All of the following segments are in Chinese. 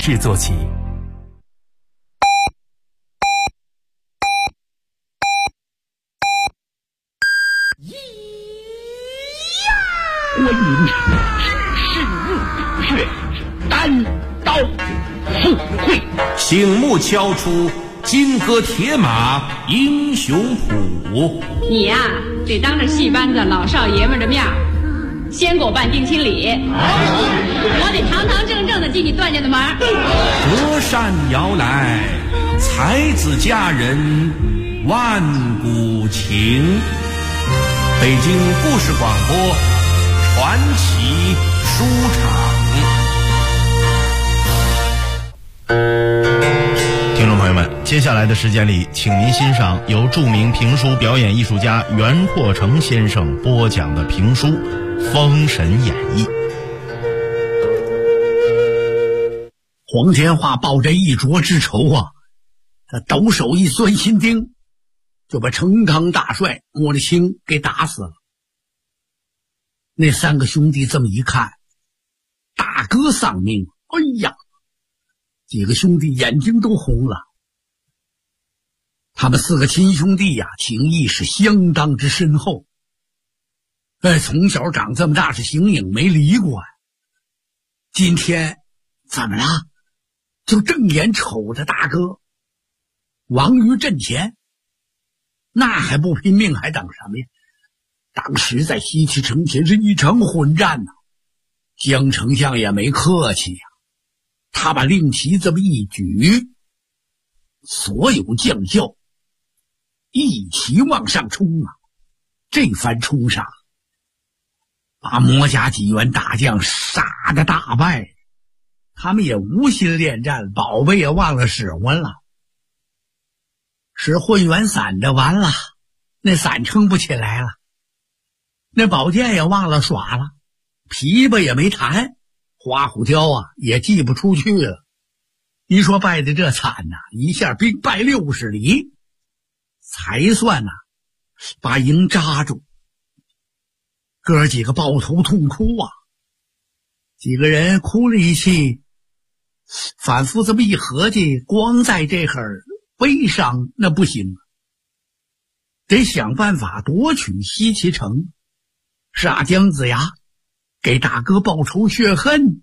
制作起。 观音只是入穴，单刀赴会， 醒目敲出金戈铁马英雄谱。 你呀，得当着戏班子老少爷们的面先给我办定亲礼，我得堂堂正正的进你段家的门。 隔山遥来，才子佳人万古情。北京故事广播传奇书场。 听众朋友们，接下来的时间里，请您欣赏由著名评书表演艺术家袁阔成先生播讲的评书《封神演义》。 黄天化抱着一斃之仇啊，他抖手一钻心钉，就把成康大帅莫力清给打死了。那三个兄弟这么一看，大哥丧命，哎呀，几个兄弟眼睛都红了。他们四个亲兄弟呀，情谊是相当之深厚。从小长这么大是形影没离过呀。今天怎么了？就正眼瞅着大哥亡于阵前，那还不拼命还等什么呀？当时在西岐城前是一场混战呐，江丞相也没客气呀，他把令旗这么一举，所有将校一齐往上冲啊！这番冲杀，把魔家几员大将杀得大败，他们也无心恋战，宝贝也忘了使唤了，使混元伞的完了，那伞撑不起来了。那宝剑也忘了耍了，琵琶也没弹，花虎雕啊也寄不出去了。一说败的这惨呐，一下兵败60里，才算呐把营扎住。哥几个抱头痛哭啊，几个人哭了一气，反复这么一合计，光在这会儿悲伤那不行，得想办法夺取西岐城，杀姜子牙，给大哥报仇雪恨。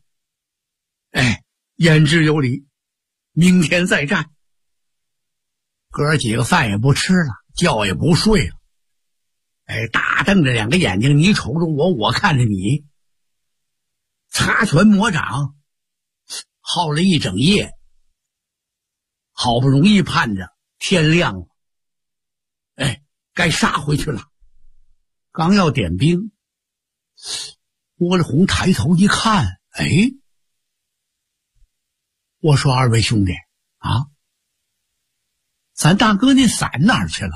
言之有理，明天再战。哥几个饭也不吃了，觉也不睡了，大瞪着两个眼睛，你瞅着我，我看着你，擦拳磨掌，耗了一整夜，好不容易盼着天亮了，该杀回去了。刚要点兵，郭力宏抬头一看，我说二位兄弟啊，咱大哥那伞哪儿去了？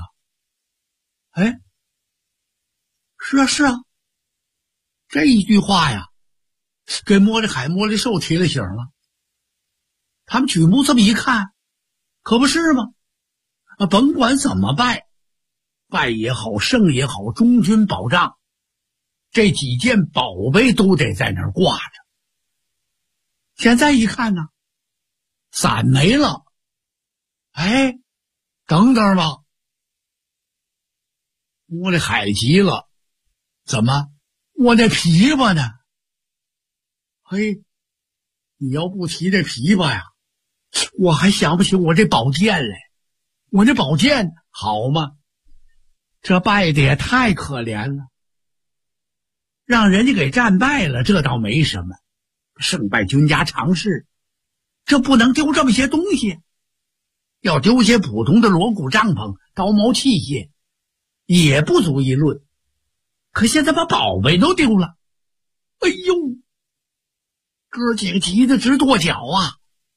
是啊，这一句话呀，给莫力海、莫力寿提了醒了。他们举目这么一看，可不是吗？甭管怎么败也好，胜也好，中军保障，这几件宝贝都得在那儿挂着。现在一看呢，伞没了，等等吧。莫力海急了，怎么？我那琵琶呢？你要不提这琵琶呀，我还想不起我这宝剑来。我这宝剑好吗？这败的也太可怜了，让人家给战败了，这倒没什么，胜败军家常事，这不能丢这么些东西。要丢些普通的锣鼓帐篷、刀矛器械，也不足一论。可现在把宝贝都丢了，哥几个急得直跺脚啊！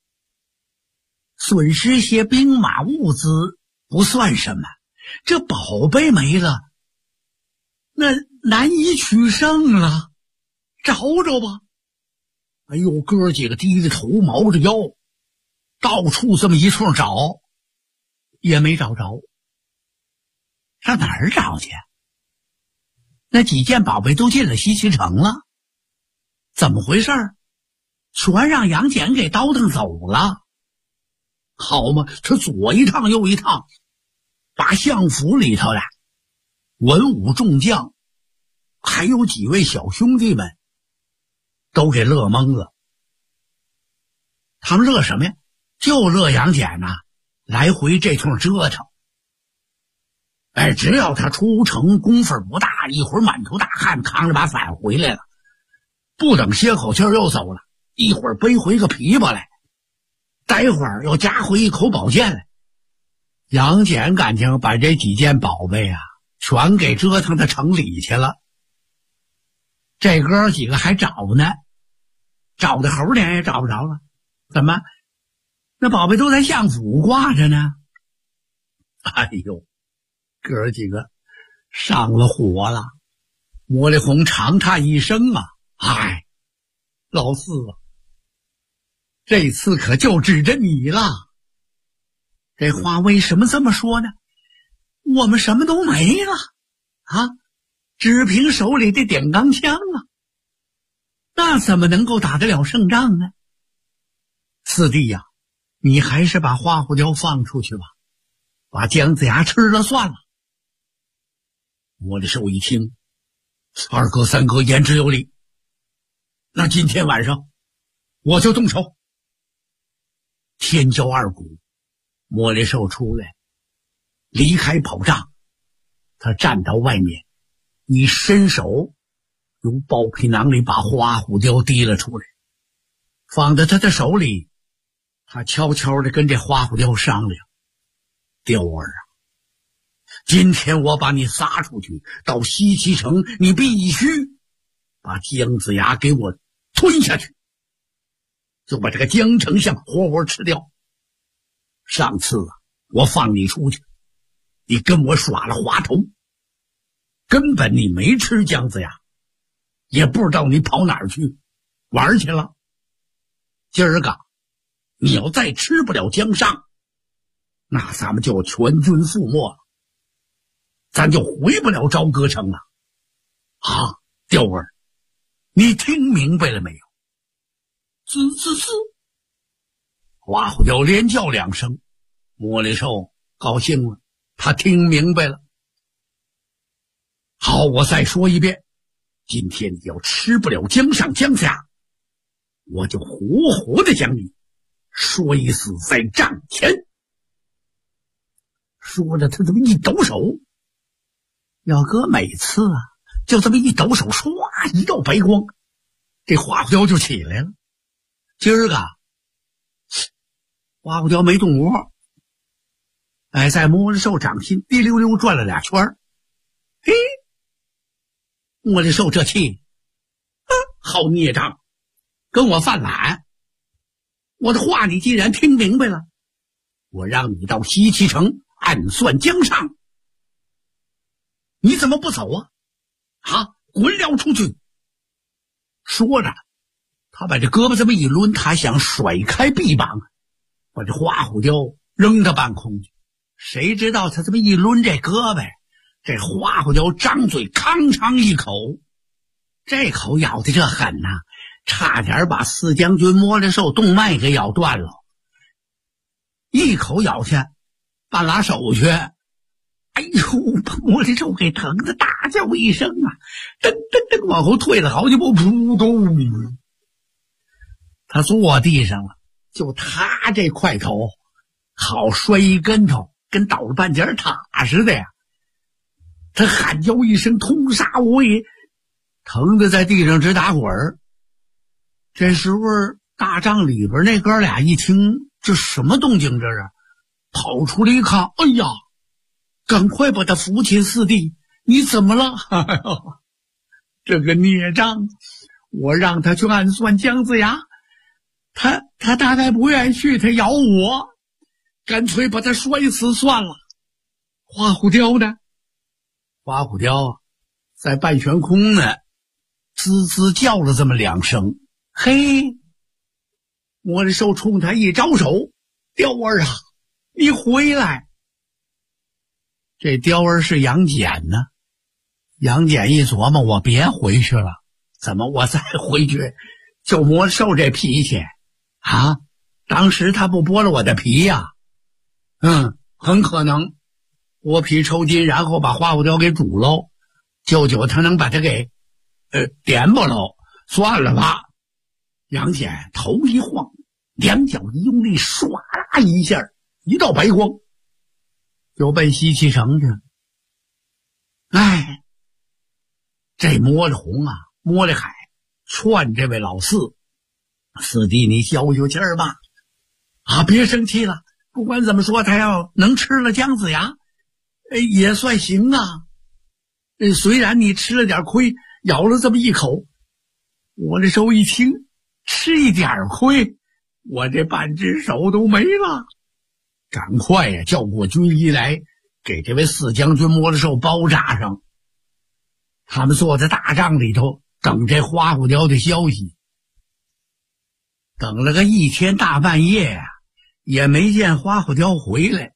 损失些兵马物资不算什么，这宝贝没了，那难以取胜了，找找吧。哥几个低着头毛着腰，到处这么一处找，也没找着。上哪儿找去？那几件宝贝都进了西岐城了，怎么回事？ 全让杨戬给倒腾走了。好嘛，他左一趟右一趟，把相府里头的文武众将还有几位小兄弟们都给乐懵了。他们乐什么呀？就乐杨戬呐，来回这通折腾。只要他出城功夫不大，一会儿满头大汗扛着把伞回来了，不等歇口气又走了，一会儿背回个琵琶来，待会儿又夹回一口宝剑来。杨戬感情把这几件宝贝啊全给折腾到城里去了。这哥几个还找呢，找的猴脸也找不着了。怎么？那宝贝都在相府挂着呢。哎呦，哥几个上了火了。魔力红长叹一声啊，哎，老四啊，这次可就指着你了。这话为什么这么说呢？我们什么都没了啊，只凭手里的点钢枪啊，那怎么能够打得了胜仗呢？四弟呀，你还是把花虎雕放出去吧，把姜子牙吃了算了。魔力寿一听，二哥三哥言之有理，那今天晚上我就动手。天骄二股，魔力寿出来，离开宝帐，他站到外面，一伸手由包皮囊里把花虎雕提了出来，放在他的手里。他悄悄地跟这花虎雕商量，雕儿啊，今天我把你撒出去，到西岐城你必须把姜子牙给我吞下去，就把这个姜丞相活活吃掉。上次啊，我放你出去，你跟我耍了滑头，根本你没吃姜子牙，也不知道你跑哪儿去玩去了。今儿个你要再吃不了姜尚，那咱们就全军覆没了，咱就回不了朝歌城了。啊，雕儿，你听明白了没有？滋滋滋，花虎雕连叫两声，魔力寿高兴了，他听明白了。好，我再说一遍，今天你要吃不了姜尚姜子牙，我就活活的将你摔死在帐前。说着他这么一抖手，要搁每次啊，就这么一抖手，唰一道白光，这花虎雕就起来了。今儿个花虎雕没动窝，在魔力寿掌心滴溜溜转了俩圈。嘿，魔力寿这气，好孽障，跟我犯懒。我的话你既然听明白了，我让你到西岐城暗算姜尚，你怎么不走啊？滚了出去！说着，他把这胳膊这么一抡，他想甩开臂膀，把这花虎雕扔到半空去。谁知道他这么一抡这胳膊，这花虎雕张嘴吭哧一口，这口咬的这狠呐，差点把四将军魔力寿动脉给咬断了。一口咬下，半拉手去。哎呦，把魔力寿给疼的大叫一声啊，噔噔噔往后退了好几步，扑通，他坐地上了。就他这块头好摔一跟头，跟倒了半截塔似的呀。他喊叫一声，通杀无疑，疼得在地上直打滚儿。这时候大帐里边那哥俩一听，这什么动静这是？跑出来一看，哎呀，赶快把他扶起。四弟，你怎么了？哎呦，这个孽障，我让他去暗算姜子牙，他大概不愿意去，他咬我，干脆把他摔死算了。花虎雕呢？花虎雕在半悬空呢，滋滋叫了这么两声。嘿，魔力寿冲他一招手，雕儿啊，你回来。这雕儿是杨戬呢。杨戬一琢磨，我别回去了，怎么我再回去就魔兽这脾气啊，当时他不剥了我的皮呀？很可能剥皮抽筋，然后把花骨雕给煮喽，舅舅他能把它给点不喽？算了吧。杨戬头一晃，两脚一用力，唰啦一下，一道白光就奔西岐城去了。这摸着红啊，摸着海，劝这位老四弟，你消消气儿吧，别生气了。不管怎么说，他要能吃了姜子牙，也算行啊。虽然你吃了点亏，咬了这么一口，我这时候一听，吃一点亏，我这半只手都没了。赶快呀，叫过军医来，给这位四将军摸着手包扎上。他们坐在大帐里头等这花骨雕的消息，等了个一天大半夜呀，也没见花骨雕回来。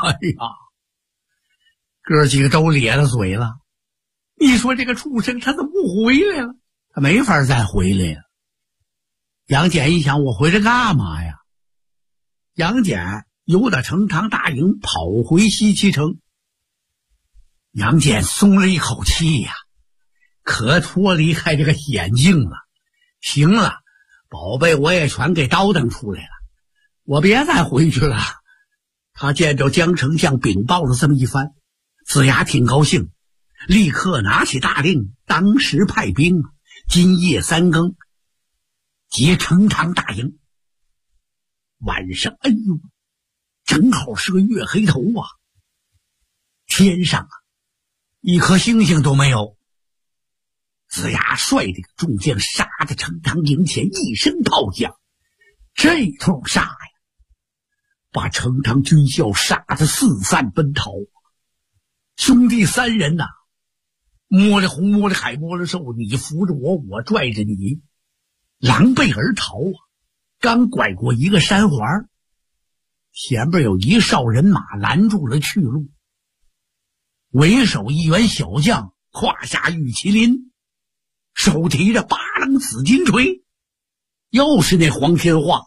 哥几个都咧了嘴了。你说这个畜生他怎么不回来了？他没法再回来了。杨戬一想，我回来干嘛呀？杨戬由打成汤大营跑回西岐城。杨戬松了一口气呀，可脱离开这个险境了。行了，宝贝我也全给叨腾出来了，我别再回去了。他见着江丞相禀报了这么一番，子牙挺高兴，立刻拿起大令，当时派兵，今夜3更劫成汤大营。晚上正好是个月黑头啊，天上一颗星星都没有。子牙率领众将杀在成汤营前，一声炮响，这通杀呀，把成汤军校杀得四散奔逃。兄弟3人摸着红，摸着海，摸着兽，你扶着我，我拽着你，狼狈而逃啊！刚拐过一个山环，前边有一哨人马拦住了去路。为首一员小将胯下玉麒麟，手提着8棱紫金锤，又是那黄天化。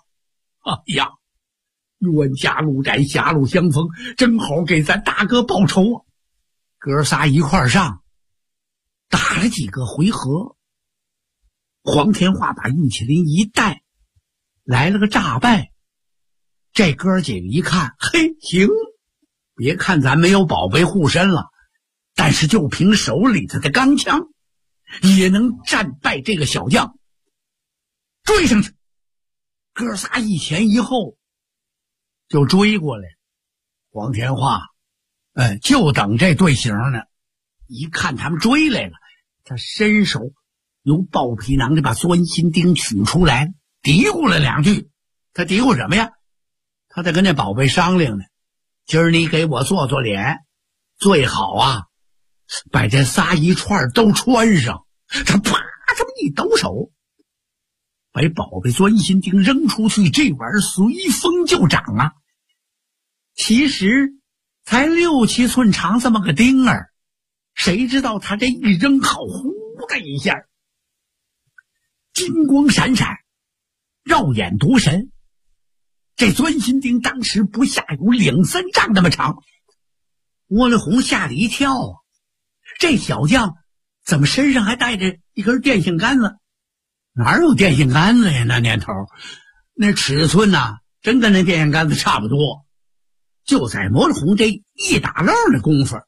冤家路窄，狭路相逢，正好给咱大哥报仇啊！哥仨一块上，打了几个回合，黄天化把玉麒麟一带，来了个诈败。这哥几个一看，行，别看咱没有宝贝护身了，但是就凭手里头的钢枪，也能战败这个小将。追上去，哥仨一前一后就追过来。黄天化就等这队形呢，一看他们追来了，他伸手由豹皮囊里把钻心钉取出来，嘀咕了2句。他嘀咕什么呀？他在跟那宝贝商量呢，今儿你给我做做脸，最好把这仨一串都穿上。他啪这么一抖手，把宝贝钻心钉扔出去，这玩意儿随风就长啊。其实才6、7寸长这么个钉儿，谁知道他这一扔，好呼的一下，金光闪闪，绕眼夺神。这钻心钉当时不下有2、3丈那么长。窝了红吓了一跳，这小将怎么身上还带着一根电线杆子？哪有电线杆子呀？那年头那尺寸真跟那电线杆子差不多。就在魔了红这一打漏的功夫，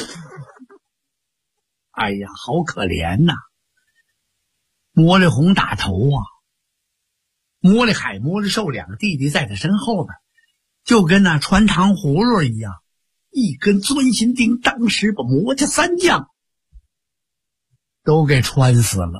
好可怜呐！魔了红打头魔了海、魔了寿2个弟弟在他身后边，就跟那穿糖葫芦一样，一根钻心钉当时把魔家3将都给穿死了。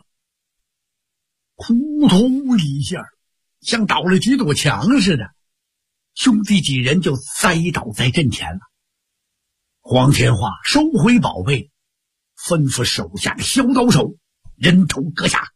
扑通一下，像倒了几堵墙似的，兄弟几人就栽倒在阵前了。黄天化收回宝贝，吩咐手下的削刀手人头割下，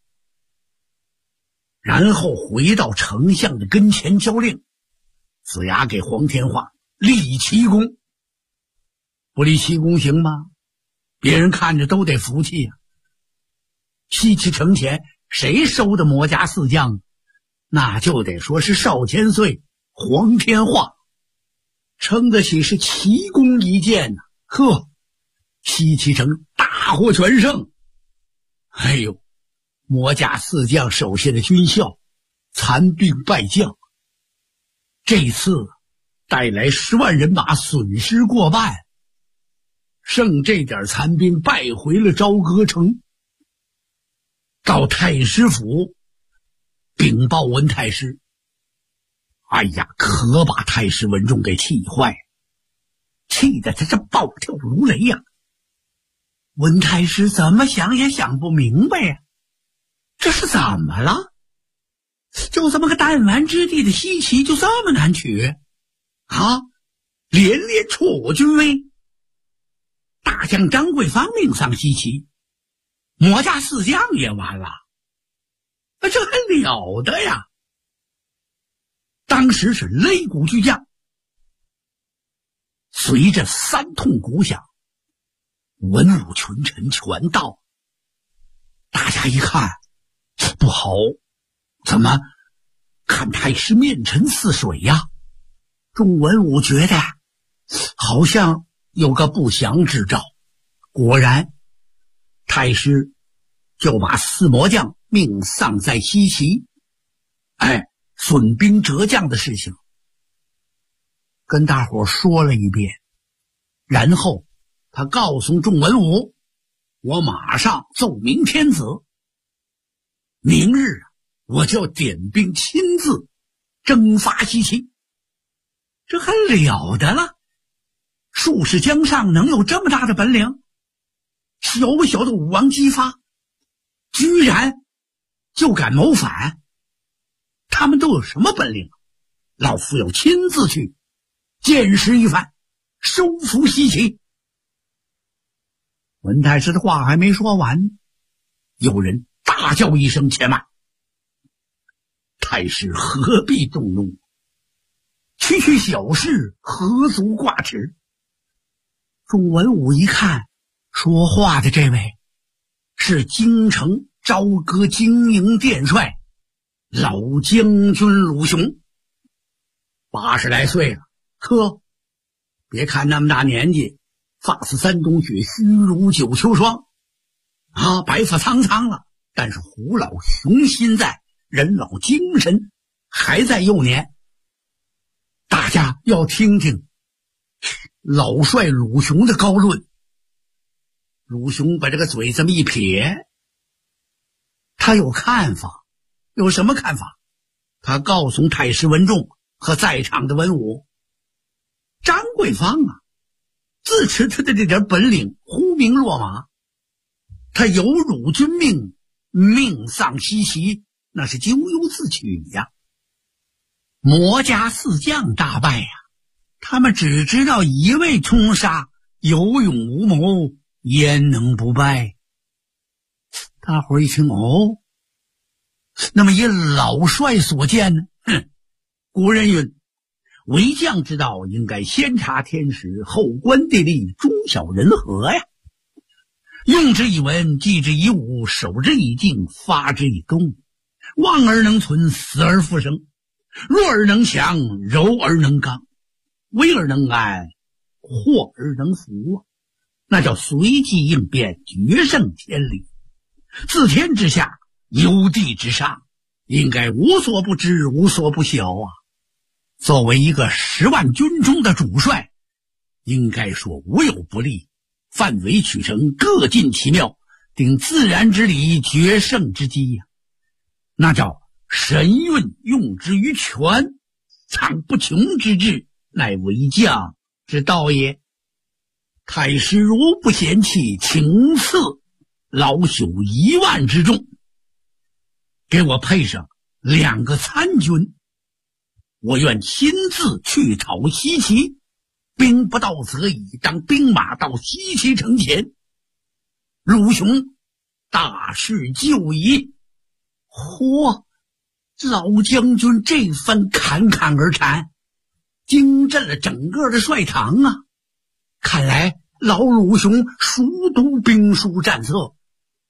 然后回到丞相的跟前交令。子牙给黄天化立奇功，不立奇功行吗？别人看着都得服气西岐城前谁收的魔家四将？那就得说是少千岁黄天化，称得起是奇功一件呐！呵，西岐城大获全胜。哎呦，魔家四将手下的军校残兵败将，这次带来10万人马，损失过半，剩这点残兵败回了朝歌城，到太师府禀报文太师。哎呀，可把太师文仲给气坏，气得他这暴跳如雷呀！文太师怎么想也想不明白呀，这是怎么了？就这么个弹丸之地的西岐就这么难取啊？连连挫我军威，大将张桂芳命丧西岐，魔家四将也完了，这还了得呀！当时是擂鼓巨将，随着3通鼓响，文武群臣全到。大家一看不好，怎么看太师面沉似水呀？众文武觉得好像有个不祥之兆。果然，太师就把4魔将命丧在西岐，损兵折将的事情跟大伙说了一遍，然后他告诉众文武，我马上奏明天子，明日我就要点兵亲自征伐西岐。这还了得了，术士江上能有这么大的本领？小不小的武王姬发居然就敢谋反，他们都有什么本领？老夫要亲自去见识一番，收服西岐。文太师的话还没说完，有人大叫一声：且慢！太师何必动怒？区小事，何足挂齿？众文武一看，说话的这位是京城朝歌经营殿帅老将军鲁雄，80来岁了，呵，别看那么大年纪，发似山冬雪，须如九秋霜啊，白发苍苍了，但是虎老雄心在，人老精神还在幼年。大家要听听老帅鲁雄的高论。鲁雄把这个嘴这么一撇，他有看法。有什么看法？他告诉太师文仲和在场的文武，张桂芳啊，自持他的这点本领，呼名落马，他有辱君命，命丧西岐，那是咎由自取呀。魔家四将大败呀，他们只知道一味冲杀，有勇无谋，焉能不败？大伙儿一听，哦，那么以老帅所见呢？古人云，为将之道，应该先察天时，后观地利，中晓人和呀。用之以文，记之以武，守之以静，发之以攻。望而能存，死而复生。弱而能降，柔而能刚，危而能安，祸而能服，那叫随机应变，决胜天理。自天之下，由地之上，应该无所不知，无所不晓啊。作为一个10万军中的主帅，应该说无有不利，范围取成，各尽其妙，顶自然之理，决胜之机呀。那叫神运用之于权，藏不穷之志，乃为将之道也。太师如不嫌弃，请赐老朽1万之众，给我配上2个参军，我愿亲自去讨西岐，兵不到则已，当兵马到西岐城前。鲁雄大势就矣。嚯！老将军这番侃侃而谈，惊震了整个的帅堂啊！看来老鲁雄熟读兵书战策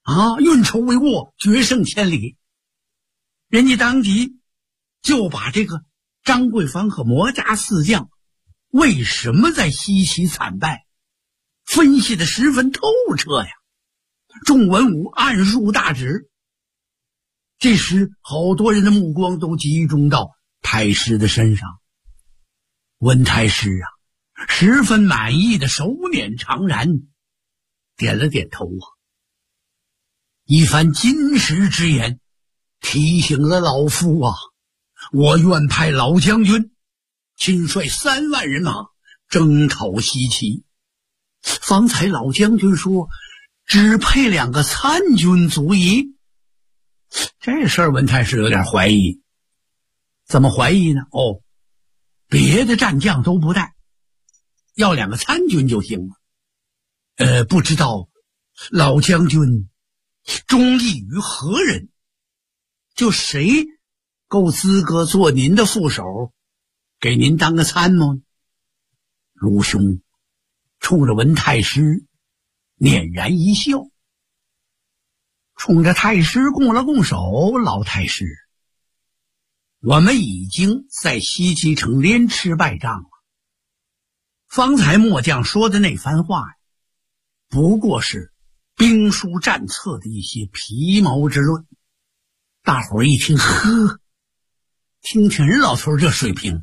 运筹帷幄，决胜千里。人家当即就把这个张桂芳和魔家四将为什么在西岐惨败分析得十分透彻呀。众文武暗入大旨。这时好多人的目光都集中到太师的身上。文太师十分满意的手捻长髯，点了点头一番金石之言提醒了老夫我愿派老将军亲率3万人马征讨西岐。方才老将军说只配2个参军足矣，这事儿文太师有点怀疑。怎么怀疑呢？别的战将都不带，要2个参军就行了。不知道老将军忠义于何人？就谁够资格做您的副手，给您当个参谋？卢兄冲着文太师捻然一笑，冲着太师拱了拱手。老太师，我们已经在西岐城连吃败仗了。方才末将说的那番话不过是兵书战策的一些皮毛之论。大伙儿一听，听听人老头这水平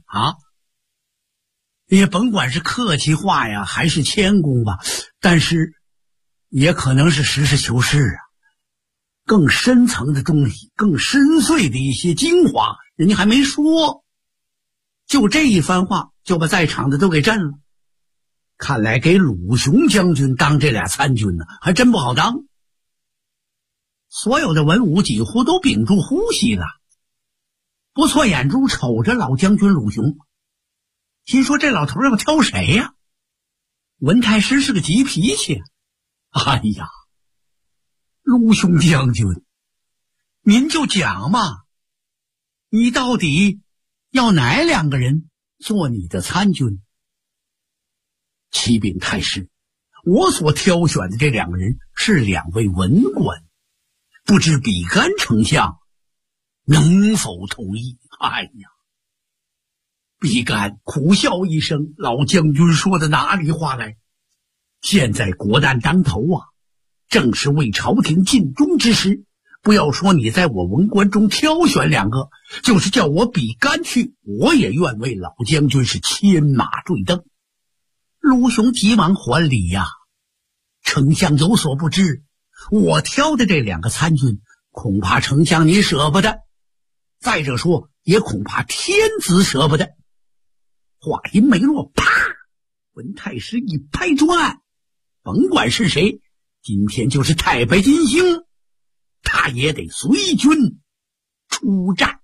也甭管是客气话呀还是谦恭吧，但是也可能是实事求是更深层的东西，更深邃的一些精华人家还没说，就这一番话就把在场的都给震了。看来给鲁雄将军当这俩参军还真不好当。所有的文武几乎都屏住呼吸了，不错眼珠瞅着老将军鲁雄，心说这老头要挑谁呀？文太师是个急脾气。哎呀，鲁雄将军，您就讲嘛，你到底要哪2个人做你的参军？启禀太师，我所挑选的这2个人是2位文官，不知比干丞相能否同意？哎呀，比干苦笑一声，老将军说的哪里话来？现在国难当头正是为朝廷尽忠之时，不要说你在我文官中挑选2个，就是叫我比干去，我也愿为老将军是牵马坠镫。卢雄急忙还礼丞相有所不知，我挑的这2个参军恐怕丞相你舍不得，再者说也恐怕天子舍不得。话音没落，啪！文太师一拍桌案，甭管是谁，今天就是太白金星，他也得随军出战。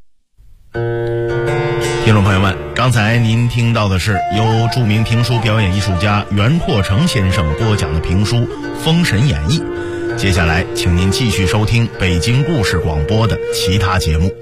听众朋友们，刚才您听到的是由著名评书表演艺术家袁阔成先生播讲的评书《封神演义》。接下来请您继续收听北京故事广播的其他节目。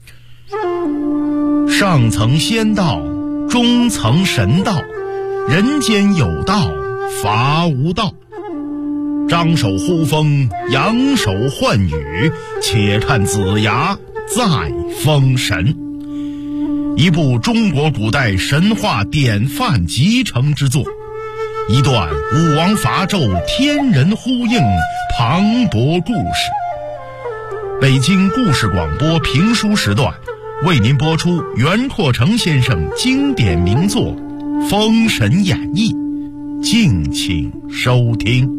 上层仙道，中层神道，人间有道，伐无道。张手呼风，扬手唤雨，且看子牙再封神。一部中国古代神话典范集成之作，一段武王伐纣天人呼应磅礴故事。北京故事广播评书时段为您播出袁阔成先生经典名作《封神演义》，敬请收听。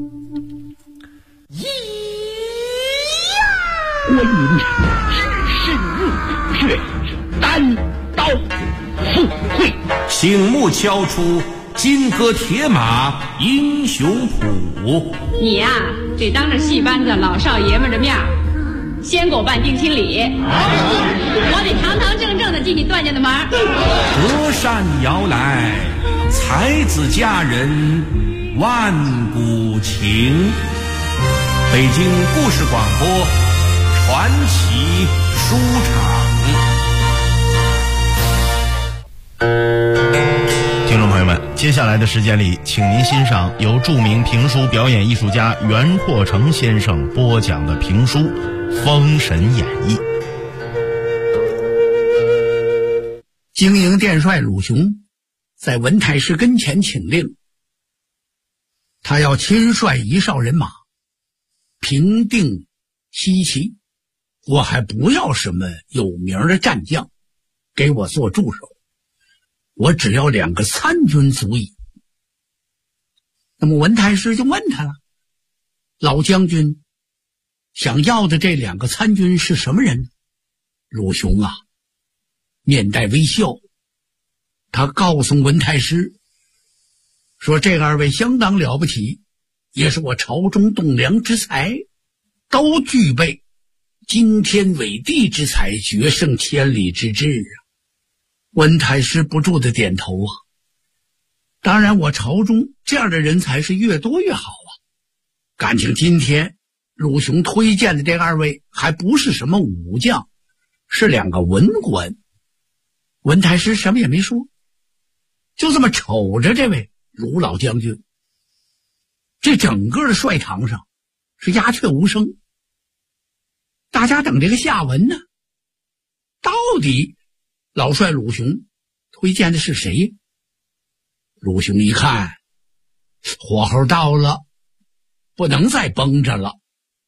观音深入却单刀赴会， 醒目敲出金戈铁马英雄谱。 你得当着戏班子老少爷们的面先给我办定亲礼，我得堂堂正正的进你段家的门。 隔山遥来，才子佳人万古情。北京故事广播传奇书场。 听众朋友们， 接下来的时间里，请您欣赏由著名评书表演艺术家袁阔成先生播讲的评书《封神演义》。 经营殿帅鲁雄在文太师跟前请令，他要亲率一哨人马平定西岐，我还不要什么有名的战将给我做助手，我只要2个参军足矣。那么文太师就问他了，老将军想要的这2个参军是什么人？鲁雄啊面带微笑，他告诉文太师说，这2位相当了不起，也是我朝中栋梁之才，都具备惊天伟地之才，决胜千里之志啊。文太师不住地点头啊，当然我朝中这样的人才是越多越好啊。感情今天鲁雄推荐的这2位还不是什么武将，是2个文官。文太师什么也没说，就这么瞅着这位鲁老将军。这整个的帅堂上是鸦雀无声，大家等这个下文呢，到底老帅鲁雄推荐的是谁？鲁雄一看火候到了，不能再绷着了。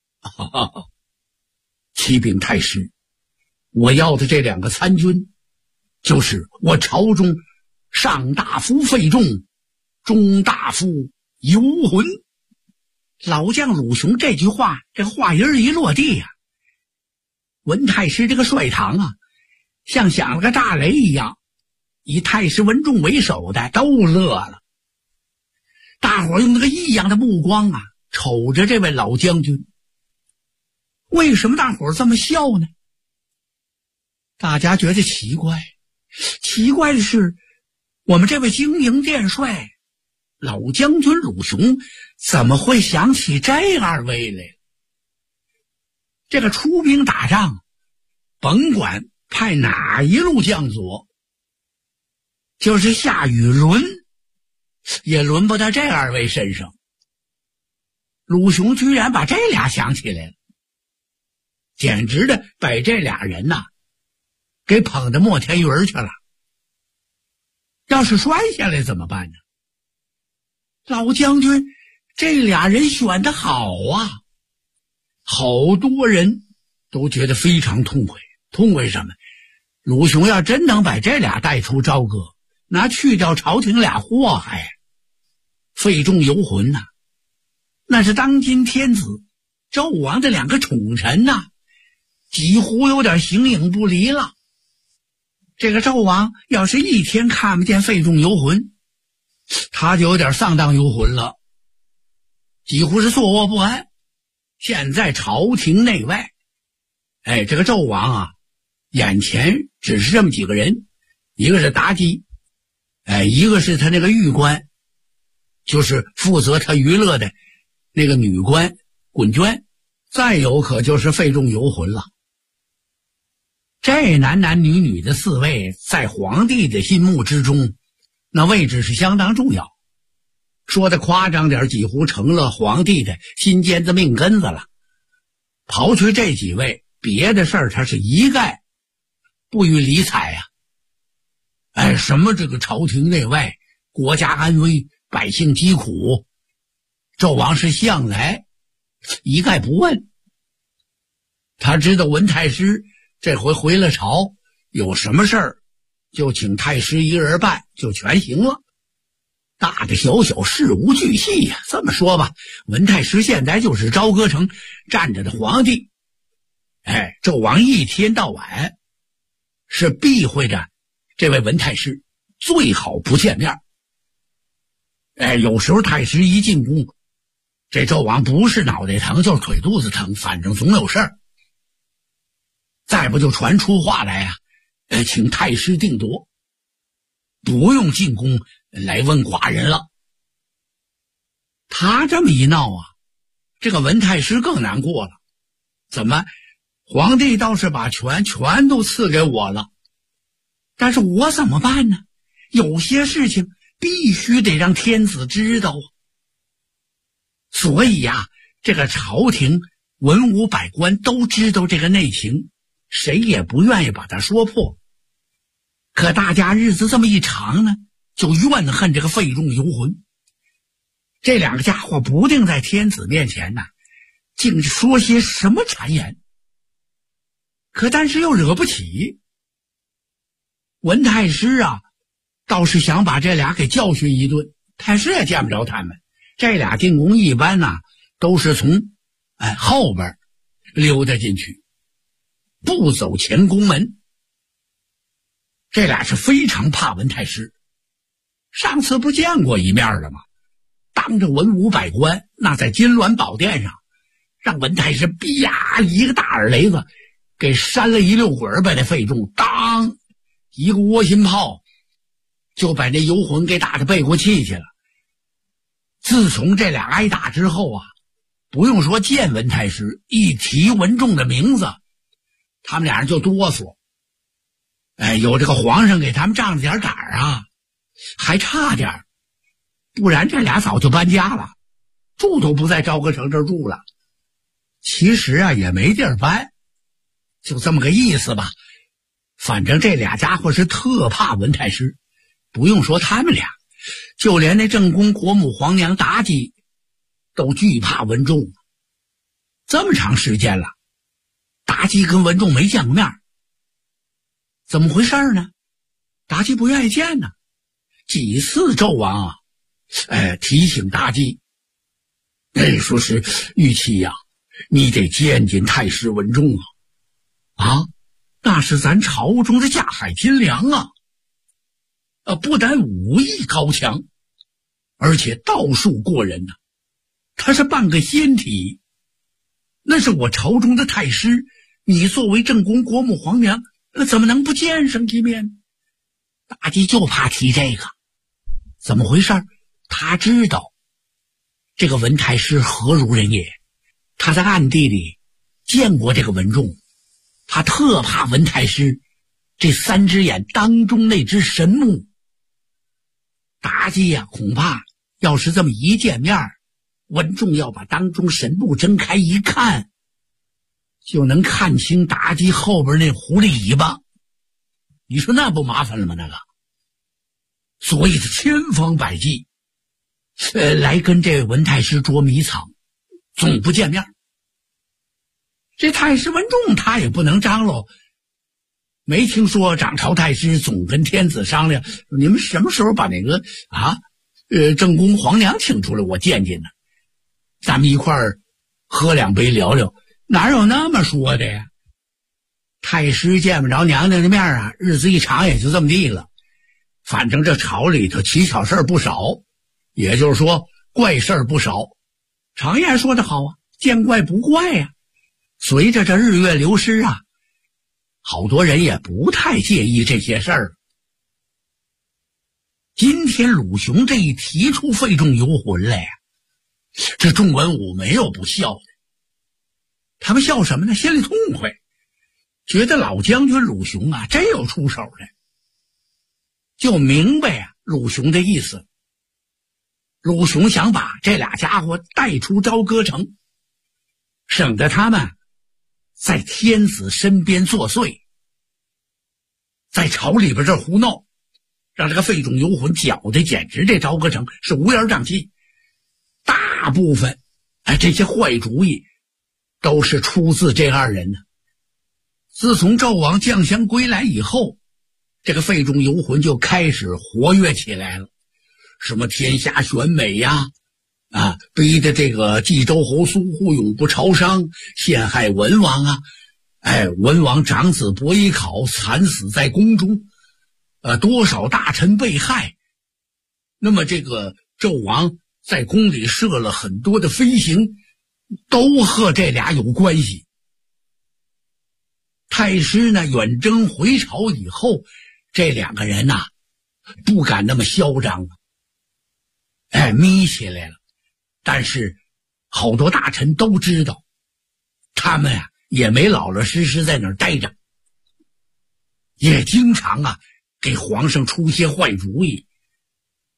启禀太师，我要的这2个参军就是我朝中上大夫费仲、中大夫游魂。老将鲁雄这句话，这话音一落地呀，文太师这个帅堂啊，像响了个大雷一样，以太师文仲为首的都乐了。大伙用那个异样的目光啊，瞅着这位老将军。为什么大伙这么笑呢？大家觉得奇怪，奇怪的是，我们这位经营殿帅老将军鲁雄怎么会想起这2位来？这个出兵打仗，甭管派哪一路将佐，就是下雨轮也轮不到这2位身上。鲁雄居然把这俩想起来了，简直的把这俩人呐给捧到莫天云去了。要是摔下来怎么办呢？老将军这俩人选得好啊，好多人都觉得非常痛快。痛快什么？鲁雄要真能把这俩带出朝歌，那去掉朝廷俩祸害。费仲游魂呐，那是当今天子纣王的2个宠臣呐，几乎有点形影不离了。这个纣王要是一天看不见费仲游魂，他就有点丧荡游魂了，几乎是坐卧不安。现在朝廷内外，这个纣王啊，眼前只是这么几个人，一个是妲己，一个是他那个御官，就是负责他娱乐的那个女官滚娟，再有可就是费仲游魂了。这男男女女的4位在皇帝的心目之中，那位置是相当重要，说的夸张点，几乎成了皇帝的心尖子命根子了。刨去这几位，别的事儿他是一概不予理睬呀。什么这个朝廷内外国家安危百姓疾苦，纣王是向来一概不问。他知道文太师这回回了朝，有什么事儿就请太师一人办，就全行了。大的小小事无巨细呀。这么说吧，文太师现在就是朝歌城站着的皇帝，纣王一天到晚是避讳着这位文太师，最好不见面。有时候太师一进宫，这纣王不是脑袋疼就是腿肚子疼，反正总有事儿。再不就传出话来啊，请太师定夺，不用进宫来问寡人了。他这么一闹啊，这个文太师更难过了。怎么皇帝倒是把权全都赐给我了，但是我怎么办呢？有些事情必须得让天子知道啊。所以呀，这个朝廷文武百官都知道这个内情，谁也不愿意把它说破。可大家日子这么一长呢，就怨恨这个费仲游魂。这两个家伙不定在天子面前呢，竟说些什么谗言，但是又惹不起。文太师啊，倒是想把这俩给教训一顿，太师也见不着他们。这俩进宫一般呢，都是从后边溜达进去，不走前宫门。这俩是非常怕文太师，上次不见过一面了吗？当着文武百官，那在金銮宝殿上，让文太师啪一个大耳雷子给扇了一溜滚，把那费仲当一个窝心炮就把那游魂给打得背过气去了。自从这俩挨打之后啊，不用说见文太师，一提文仲的名字，他们俩人就哆嗦。有这个皇上给他们仗着点胆啊，还差点，不然这俩早就搬家了，住都不在朝歌城这儿住了。其实啊，也没地儿搬，就这么个意思吧。反正这俩家伙是特怕文太师，不用说他们俩，就连那正宫国母皇娘妲己都惧怕文仲。这么长时间了，妲己跟文仲没见过面，怎么回事呢？妲己不愿意见呢。几次纣王啊，提醒妲己，说是玉妻呀，你得见见太师文仲啊，那是咱朝中的架海金梁啊，不但武艺高强，而且道术过人呐，他是半个仙体，那是我朝中的太师，你作为正宫国母皇娘，怎么能不见上一面？妲己就怕提这个。怎么回事？他知道这个文太师何如人也，他在暗地里见过这个文仲，他特怕文太师这三只眼当中那只神目。妲己呀，恐怕要是这么一见面，文仲要把当中神目睁开一看，就能看清妲己后边那狐狸尾巴。你说那不麻烦了吗？那个，所以他千方百计来跟这文太师捉迷藏，总不见面。这太师文仲他也不能张罗，没听说掌朝太师总跟天子商量，你们什么时候把那个正宫皇娘请出来，我见见呢，咱们一块儿喝两杯聊聊，哪有那么说的呀？太师见不着娘娘的面啊，日子一长也就这么地了。反正这朝里头奇巧事儿不少，也就是说怪事儿不少。常言说得好啊，见怪不怪呀。随着这日月流失啊，好多人也不太介意这些事儿。今天鲁雄这一提出费仲游魂来呀，这众文武没有不笑的。他们笑什么呢？心里痛快，觉得老将军鲁雄啊真有出手的，就明白啊鲁雄的意思。鲁雄想把这俩家伙带出朝歌城，省得他们在天子身边作祟，在朝里边这胡闹，让这个费仲游魂搅的简直这朝歌城是乌烟瘴气。大部分这些坏主意都是出自这二人呢。自从纣王将相归来以后，这个费仲游魂就开始活跃起来了，什么天下选美呀，逼得这个冀州侯苏护永不朝商，陷害文王啊，文王长子伯邑考惨死在宫中，多少大臣被害。那么这个纣王在宫里设了很多的飞行，都和这俩有关系。太师呢远征回朝以后，这两个人呐不敢那么嚣张了，眯起来了。但是好多大臣都知道，他们也没老老实实在那儿待着，也经常给皇上出些坏主意。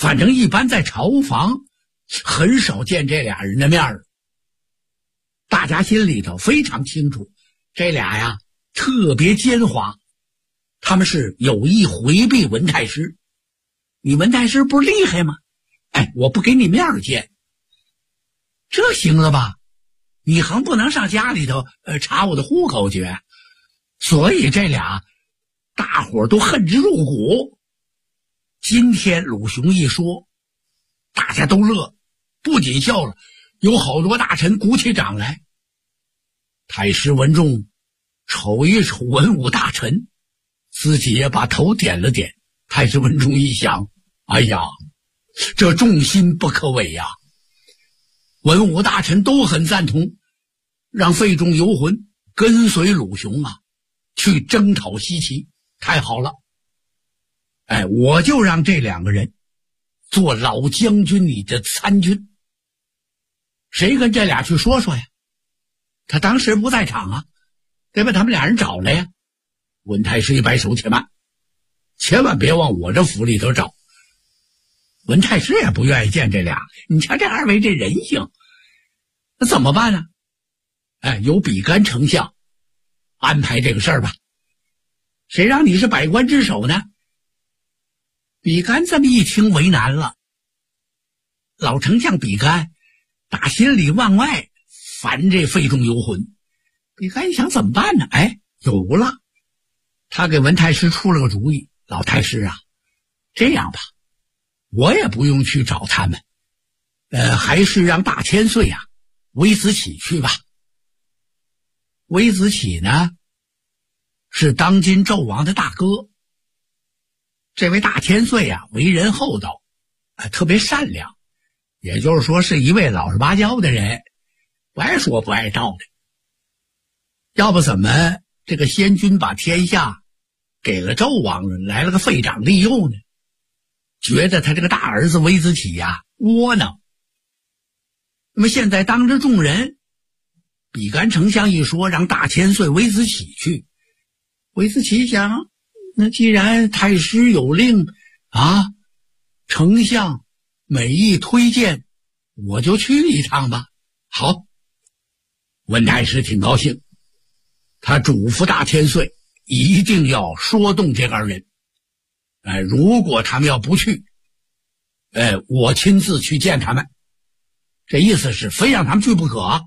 反正一般在朝房很少见这俩人的面儿。大家心里头非常清楚，这俩呀特别奸猾，他们是有意回避文太师。你文太师不是厉害吗？我不给你面儿见，这行了吧？你横不能上家里头查我的户口去。所以这俩大伙都恨之入骨。今天鲁雄一说，大家都乐，不仅笑了，有好多大臣鼓起掌来。太师文仲瞅一瞅文武大臣，自己也把头点了点。太师文仲一想，哎呀，这众心不可违呀！文武大臣都很赞同，让费仲游魂跟随鲁雄啊去征讨西岐。太好了，我就让这两个人做老将军里的参军。谁跟这俩去说说呀？他当时不在场啊，得把他们俩人找来呀。文太师一摆手，且慢，千万别往我这府里头找。文太师也不愿意见这俩，你瞧这二位这人性，那怎么办呢？由比干丞相安排这个事儿吧。谁让你是百官之首呢？比干这么一听为难了。老丞相比干打心里往外烦这费仲游魂。比干一想怎么办呢？有了，他给文太师出了个主意。老太师啊，这样吧，我也不用去找他们，还是让大千岁啊微子启去吧。微子启呢是当今纣王的大哥。这位大千岁啊为人厚道，特别善良，也就是说是一位老实巴交的人，不爱说不爱道的。要不怎么这个先君把天下给了纣王了，来了个废长立幼呢？觉得他这个大儿子微子启呀窝囊。那么现在当着众人，比干丞相一说让大千岁微子启去，微子启想，那既然太师有令啊，丞相美意推荐，我就去一趟吧。好，文太师挺高兴，他嘱咐大千岁一定要说动这二人。如果他们要不去，我亲自去见他们。这意思是非让他们去不可。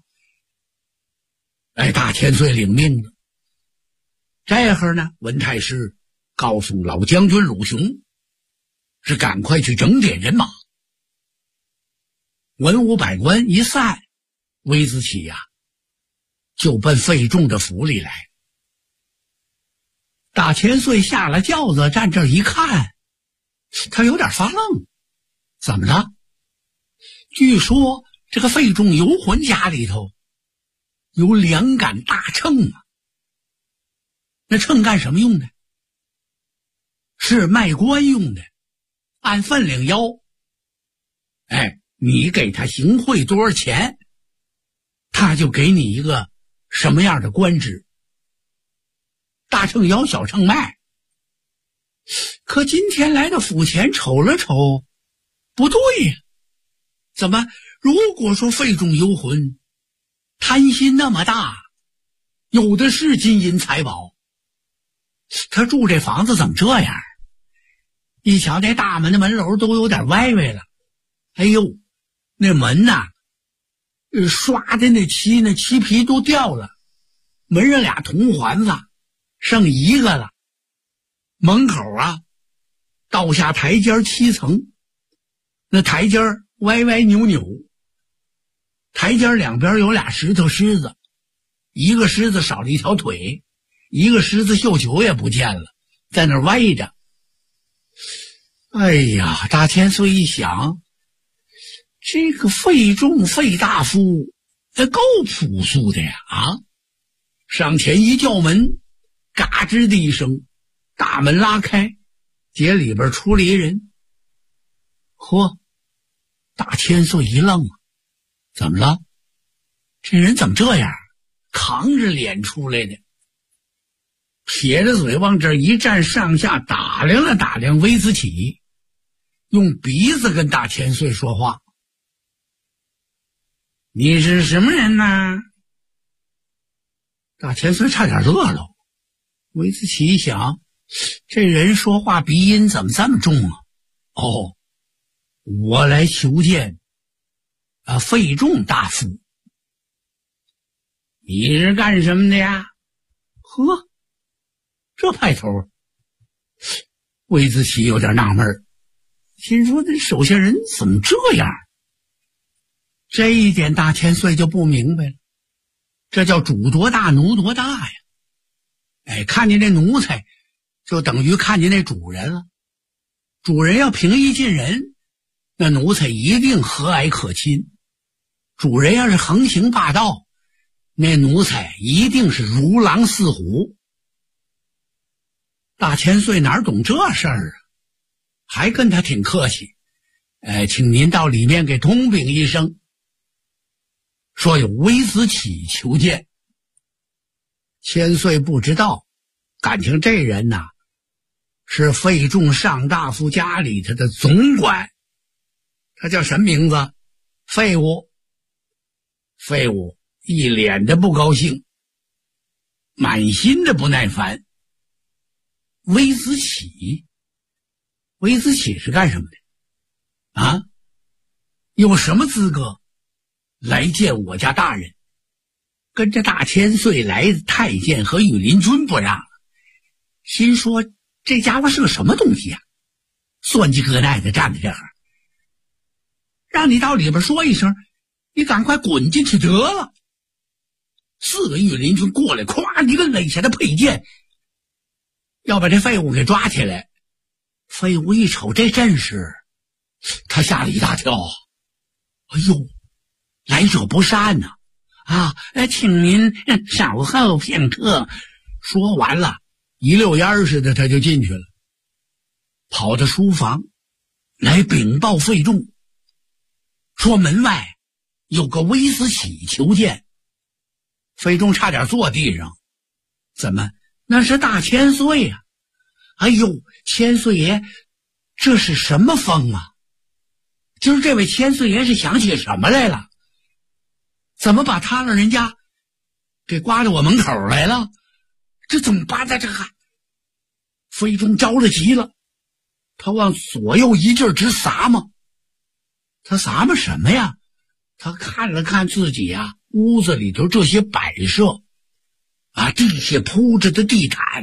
大千岁领命了。这会儿呢，文太师告诉老将军鲁雄，是赶快去整点人马。文武百官一散，微子启呀就奔费仲的府里来。大千岁下了轿子，站这儿一看，他有点发愣。怎么了？据说这个费仲游魂家里头有2杆大秤啊。那秤干什么用的？是卖官用的，按分量要。你给他行贿多少钱，他就给你一个什么样的官职。大秤摇，小秤卖。可今天来到府前瞅了瞅，不对呀，怎么如果说费仲游魂贪心那么大，有的是金银财宝，他住这房子怎么这样？一瞧那大门的门楼都有点歪歪了，那门呐刷的那漆皮都掉了，门上俩铜环子剩一个了。门口啊倒下台阶7层，那台阶歪歪扭扭，台阶两边有俩石头狮子，一个狮子少了一条腿，一个狮子绣球也不见了，在那儿歪着。大千岁一想，这个费仲费大夫够朴素的呀上前一叫门，嘎吱的一声，大门拉开，街里边出了一人。大千岁一愣，怎么了？这人怎么这样？扛着脸出来的，撇着嘴往这一站，上下打量了打量微子启。 用鼻子跟大千岁说话。你是什么人呢？大千岁差点乐了。韦子启一想，这人说话鼻音怎么这么重啊？哦，我来求见费仲大夫。你是干什么的呀？呵，这派头。韦子启有点纳闷，心说这手下人怎么这样？这一点大千岁就不明白了，这叫主多大奴多大呀。看见这奴才就等于看见那主人了。主人要平易近人，那奴才一定和蔼可亲；主人要是横行霸道，那奴才一定是如狼似虎。大千岁哪懂这事儿啊，还跟他挺客气。请您到里面给通禀一声，说有韦子启求见。千岁不知道，感情这人呐，是费仲上大夫家里头的总管。他叫什么名字？废物。废物一脸的不高兴，满心的不耐烦。韦子启，韦子启是干什么的啊？有什么资格来见我家大人？跟着大千岁来的太监和羽林军不让了，心说这家伙是个什么东西呀？算计割奈的站在这儿，让你到里边说一声，你赶快滚进去得了。4个羽林军过来，咵一个垒下的佩剑，要把这废物给抓起来。废物一瞅这阵势，他吓了一大跳。哎呦，来者不善呐！请您稍后片刻。说完了，一溜烟似的他就进去了，跑到书房来禀报费仲，说门外有个韦子启求见。费仲差点坐地上，怎么那是大千岁呀？哎呦，千岁爷，这是什么风啊？今儿这位千岁爷是想起什么来了？怎么把他老人家给刮到我门口来了？这怎么办呢？这个费仲着了急了，他往左右一劲直撒嘛。他撒嘛什么呀？他看了看自己呀，屋子里头这些摆设地下铺着的地毯，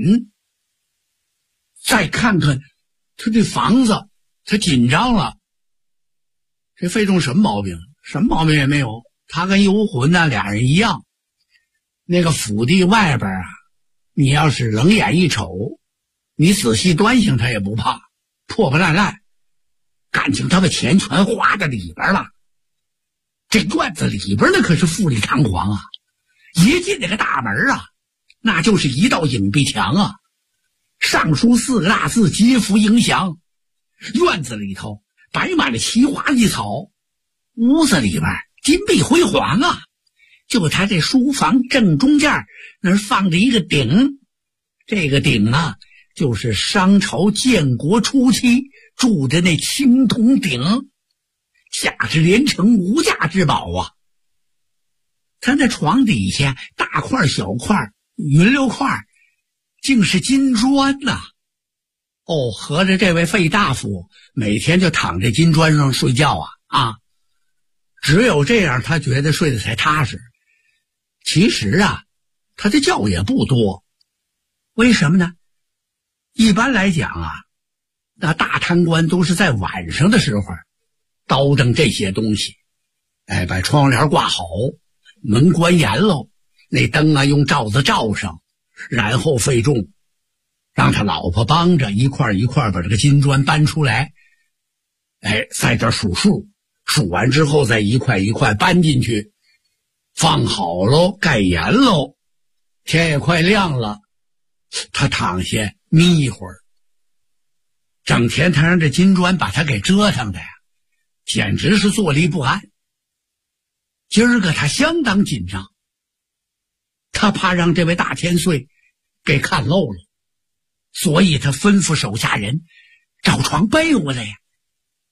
再看看他这房子，他紧张了。这费仲什么毛病？什么毛病也没有。他跟游魂俩人一样，那个府邸外边你要是冷眼一瞅，你仔细端详他也不怕，破破烂烂，感情他把钱全花在里边了。这院子里边那可是富丽堂皇啊，一进那个大门那就是一道影壁墙啊，上书4个大字：吉福迎祥。院子里头摆满了奇花异草，屋子里边金碧辉煌啊。就他这书房正中间那儿放着一个鼎，这个鼎就是商朝建国初期铸的那青铜鼎，价值连城，无价之宝啊。他那床底下大块小块云溜块竟是金砖呐。合着这位费大夫每天就躺在金砖上睡觉只有这样他觉得睡得才踏实。其实他的觉也不多。为什么呢？一般来讲那大贪官都是在晚上的时候倒腾这些东西，把窗帘挂好，门关严喽，那灯用罩子罩上，然后费仲让他老婆帮着一块一块把这个金砖搬出来，在这数数，数完之后再一块一块搬进去，放好喽，盖严喽。天也快亮了，他躺下眯一会儿。整天他让这金砖把他给折腾的简直是坐立不安。今儿个他相当紧张，他怕让这位大千岁给看漏了，所以他吩咐手下人找床被窝来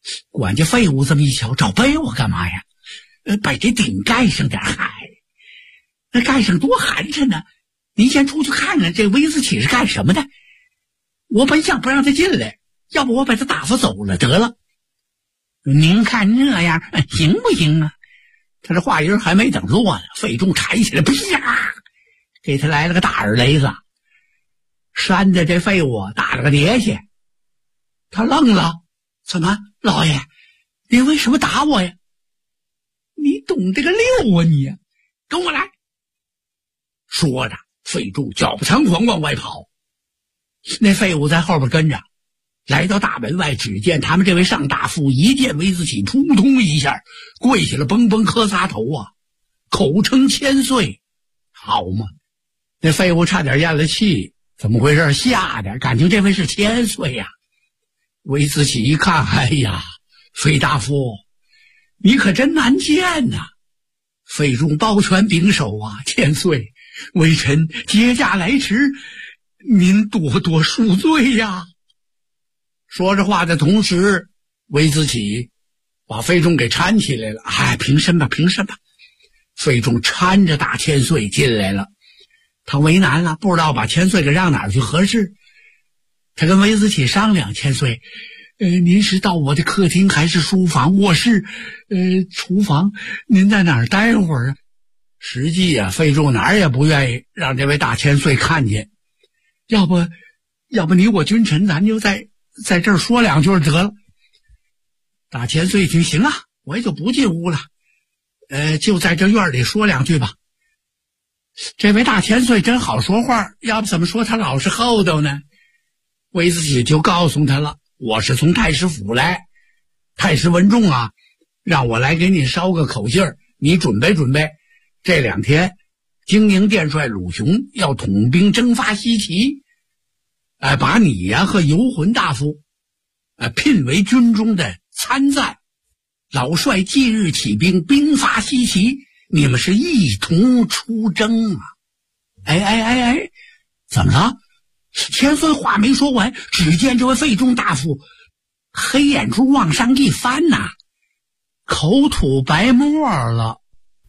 管家废物这么一瞧，找被窝干嘛呀？把这顶盖上点。嗨，那盖上多寒碜呢！您先出去看看这威斯奇是干什么的。我本想不让他进来，要不我把他打发走了得了。您看那样行不行啊？他这话音还没等落呢，费仲抬起来，啪，给他来了个大耳雷子，扇着这废物打了个趔趄。他愣了，怎么，老爷，你为什么打我呀？你懂这个溜啊你，跟我来。说着，费仲脚不长狂往外跑，那废物在后边跟着。来到大门外，只见他们这位上大夫一见威斯奇，扑通一下跪下了，蹦蹦磕仨头啊，口称千岁。好嘛，那废物差点咽了气，怎么回事？吓得感情这位是千岁呀。威斯奇一看，哎呀，费大夫你可真难见呐。费仲抱拳拱手啊，千岁，微臣接驾来迟，您多多恕罪呀。说着话的同时，威斯奇把费仲给搀起来了。哎，平身吧，平身吧。费仲搀着大千岁进来了，他为难了，不知道把千岁给让哪儿去合适。他跟威斯奇商量，千岁，您是到我的客厅还是书房、卧室、厨房？您在哪儿待会儿啊？实际啊，费仲哪儿也不愿意让这位大千岁看见。要不你我君臣，咱就在这儿说两句得了。大千岁一听，行啊，我也就不进屋了，就在这院里说两句吧。这位大千岁真好说话，要不怎么说他老是厚道呢？威斯奇就告诉他了，我是从太师府来，太师文仲啊，让我来给你捎个口信儿，你准备准备。这2天，京宁殿帅鲁雄要统兵征伐西岐，把你呀和游魂大夫，聘为军中的参赞。老帅即日起兵，兵伐西岐，你们是一同出征啊！哎，怎么了？千岁话没说完，只见这位费仲大夫黑眼珠往上一翻呐，口吐白沫了。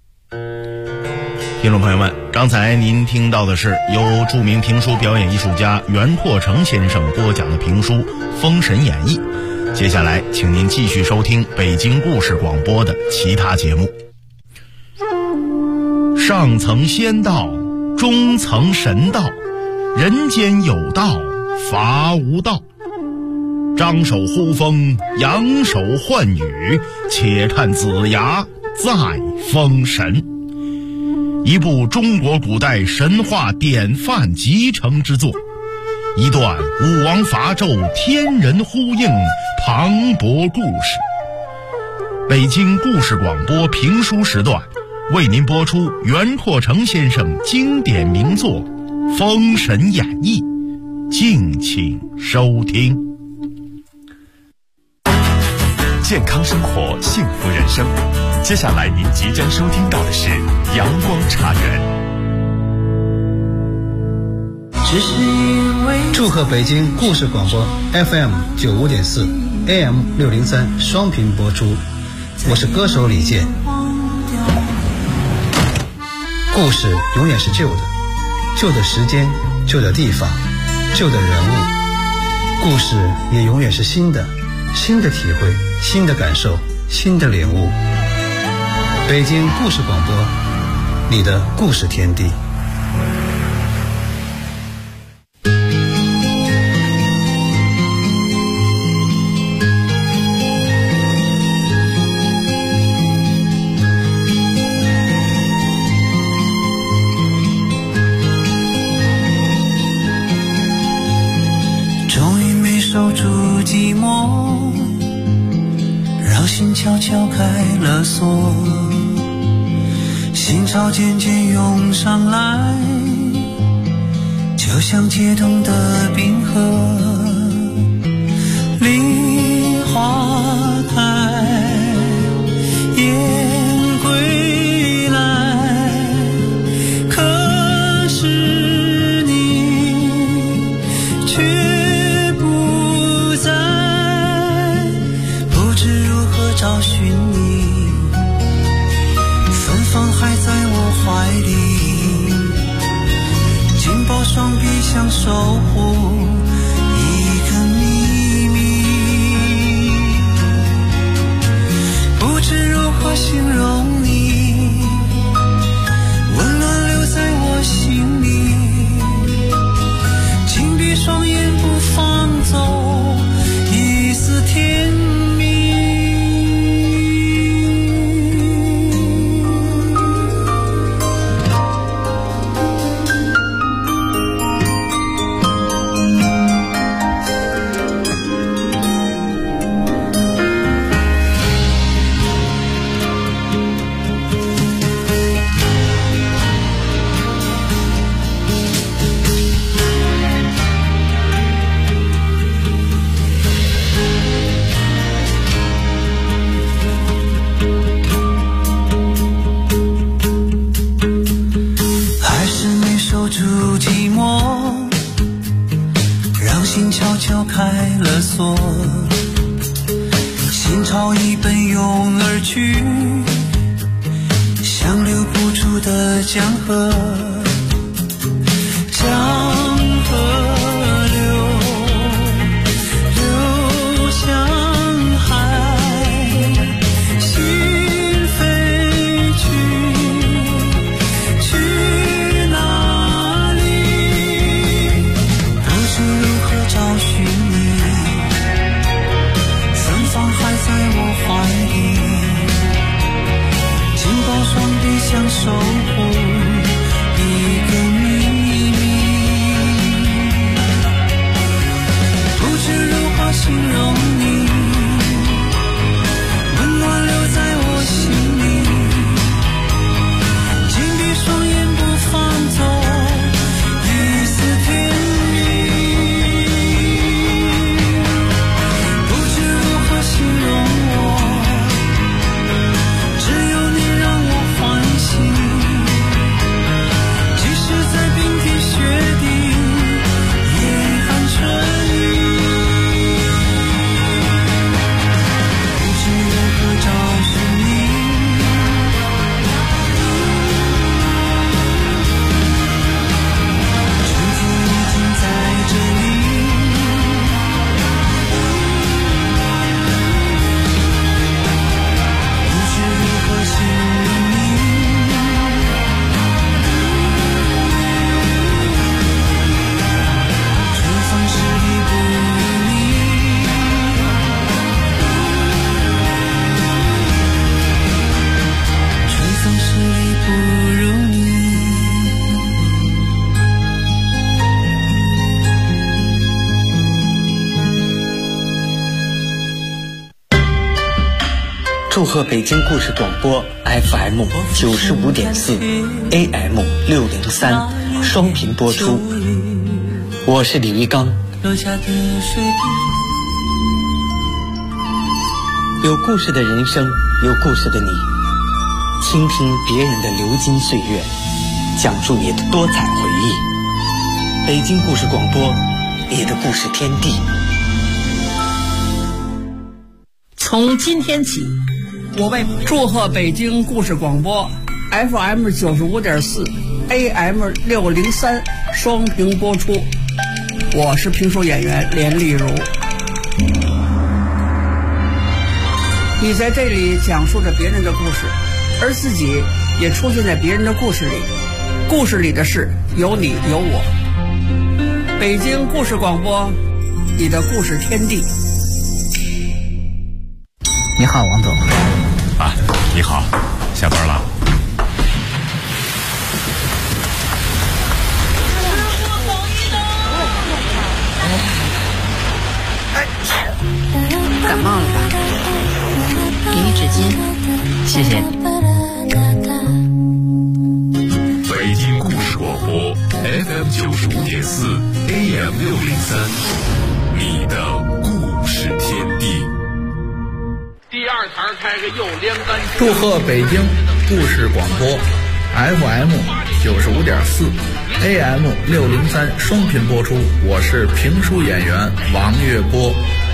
听众朋友们，刚才您听到的是由著名评书表演艺术家袁拓成先生播讲的评书《封神演义》。接下来请您继续收听北京故事广播的其他节目。上层仙道，中层神道，人间有道，伐无道。张手呼风，扬手唤雨，且看子牙再封神。一部中国古代神话典范集成之作，一段武王伐纣天人呼应磅礴故事。北京故事广播评书时段为您播出袁拓成先生经典名作《封神演义》，敬请收听。 健康生活，幸福人生。接下来您即将收听到的是阳光茶园。 祝贺北京故事广播 FM 95.4 AM 603双频播出，我是歌手李健。故事永远是旧的，旧的时间，旧的地方，旧的人物。故事也永远是新的，新的体会，新的感受，新的领悟。北京故事广播，你的故事天地。 终于没守住寂寞，让心悄悄开了锁，心潮渐渐涌上来，就像解冻的冰河。梨花开，雁归来，可是你却不在，不知心潮已奔涌而去，像流不出的江河，江河流向海，心飞去哪里？不知如何找寻你，芬芳还在我怀里，紧抱双臂相守护一个秘密，不知如何形容你，温暖留在我心里，紧闭双眼不放走一丝甜蜜，不知如何形容我，只有你让我欢喜，即使在冰天雪地夜寒春雨，不知如何找寻你，春风已经在这里，不知如何形容你，春风十里不如你，春风十里不如你。 祝贺北京故事广播 FM 95.4 AM 603双频播出，我是李玉刚。 落下的水滴， 有故事的人生，有故事的你，倾听别人的流金岁月，讲述你的多彩回忆。北京故事广播，你的故事天地。 从今天起，我为祝贺北京故事广播 FM 95.4 AM 603双屏播出。我是评书演员连丽如。你在这里讲述着别人的故事，而自己也出现在别人的故事里。故事里的事有你有我。北京故事广播，你的故事天地。 你好，王总。 啊，你好，下班了。 感冒了吧？给你纸巾，谢谢你。 北京故事广播 FM 95.4 AM 603，你的故事天地。 第二台开个又连杆。 祝贺北京故事广播 FM 95.4 AM 603双频播出，我是评书演员王月波。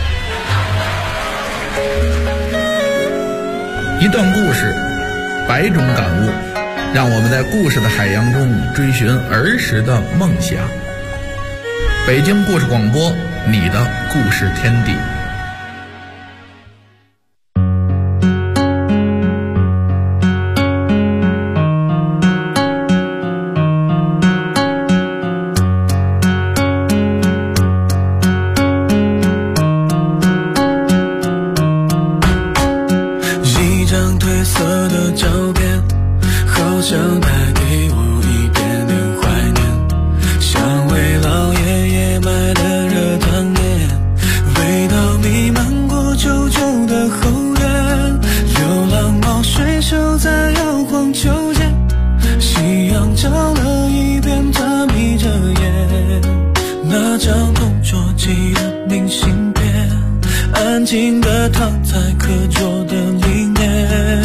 一段故事，百种感悟，让我们在故事的海洋中追寻儿时的梦想。北京故事广播，你的故事天地。 安静地躺在课桌的里面，